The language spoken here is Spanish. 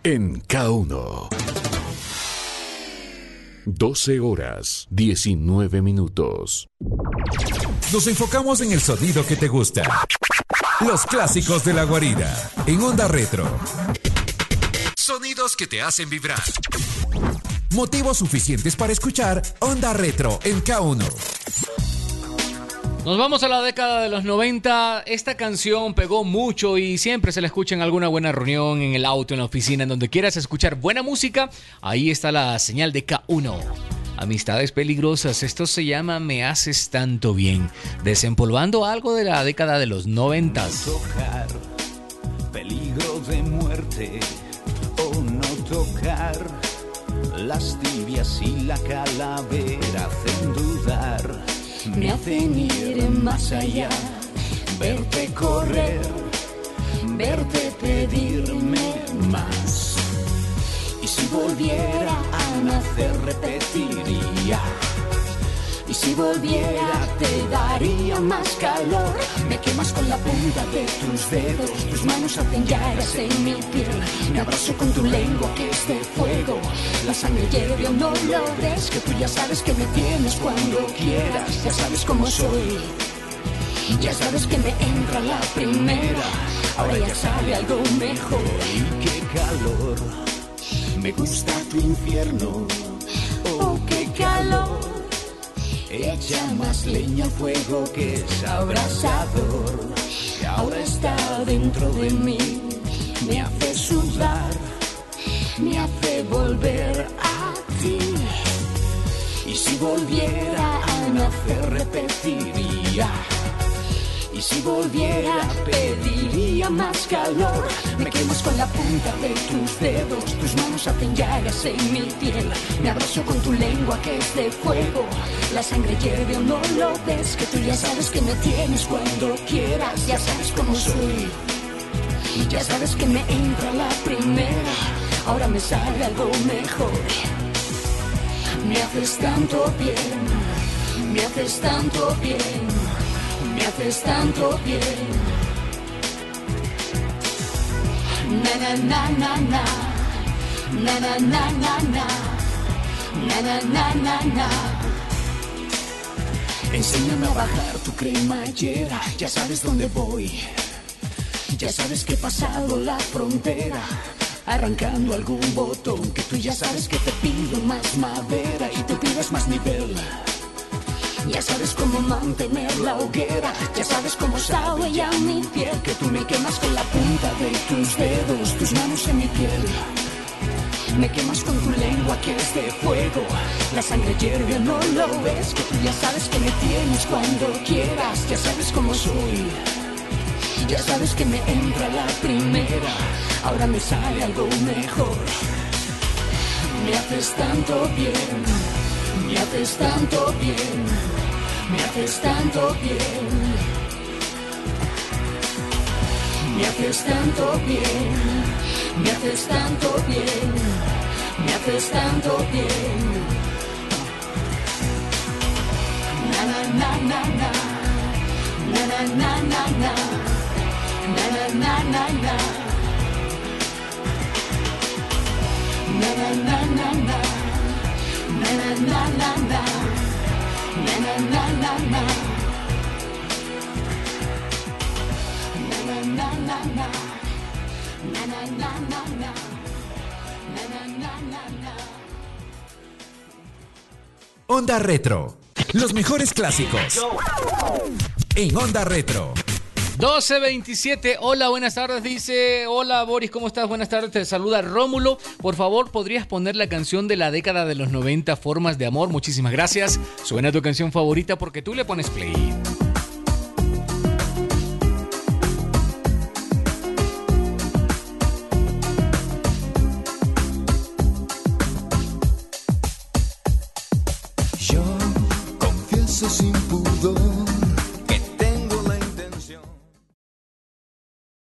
en K1. 12 horas, 19 minutos. Nos enfocamos en el sonido que te gusta. Los clásicos de la guarida, en Onda Retro. Sonidos que te hacen vibrar. Motivos suficientes para escuchar Onda Retro en K1. Nos vamos a la década de los 90. Esta canción pegó mucho y siempre se la escucha en alguna buena reunión, en el auto, en la oficina, en donde quieras escuchar buena música. Ahí está la señal de K1. Amistades peligrosas, esto se llama Me haces tanto bien. Desempolvando algo de la década de los 90. Tocar, peligro de muerte o no tocar. Las tibias y la calavera hacen dudar. Me hacen ir más allá, verte correr, verte pedirme más. Y si volviera a nacer repetiría. Y si volviera te daría más calor. Me quemas con la punta de tus dedos, tus manos hacen llagas en mi piel. Me abrazo con tu lengua que es de fuego. La sangre hierve, no lo ves, que tú ya sabes que me tienes cuando quieras. Ya sabes cómo soy, ya sabes que me entra la primera. Ahora ya sale algo mejor. Y qué calor, me gusta tu infierno. Oh, qué calor. Echa más leña al fuego que es abrasador. Y ahora está dentro de mí. Me hace sudar, me hace volver a ti. Y si volviera a nacer repetiría. Y si volviera pediría más calor. Me quemas con la punta de tus dedos, tus manos hacen llagas en mi piel. Me abrazo con tu lengua que es de fuego. La sangre hierve o no lo ves, que tú ya sabes que me tienes cuando quieras. Ya sabes cómo soy, ya sabes que me entra la primera. Ahora me sale algo mejor. Me haces tanto bien, me haces tanto bien. Me haces tanto bien. Na na na na na. Na na na na na. Na na na na na. Enséñame a bajar tu cremallera. Ya sabes dónde voy. Ya sabes que he pasado la frontera. Arrancando algún botón que tú ya sabes que te pido más madera y tú pides más nivel. Ya sabes cómo mantener la hoguera. Ya sabes cómo sabe ya mi piel. Que tú me quemas con la punta de tus dedos, tus manos en mi piel. Me quemas con tu lengua que es de fuego. La sangre hierve, no lo ves, que tú ya sabes que me tienes cuando quieras. Ya sabes cómo soy, ya sabes que me entra la primera. Ahora me sale algo mejor. Me haces tanto bien, me haces tanto bien. Me haces tanto bien. Me haces tanto bien. Me haces tanto bien. Me haces tanto bien. Na na na na na. Na na na na na. Na na na na na. Na na na na na. Na na na na na. Na na na na na. Na na na na na. Na na na na na. Na na na na na. Onda Retro. Los mejores clásicos. En Onda Retro. 12:27, hola, buenas tardes, dice, hola Boris, ¿cómo estás? Buenas tardes, te saluda Rómulo, por favor, ¿podrías poner la canción de la década de los 90, Formas de Amor? Muchísimas gracias, suena tu canción favorita porque tú le pones play. Yo confieso sin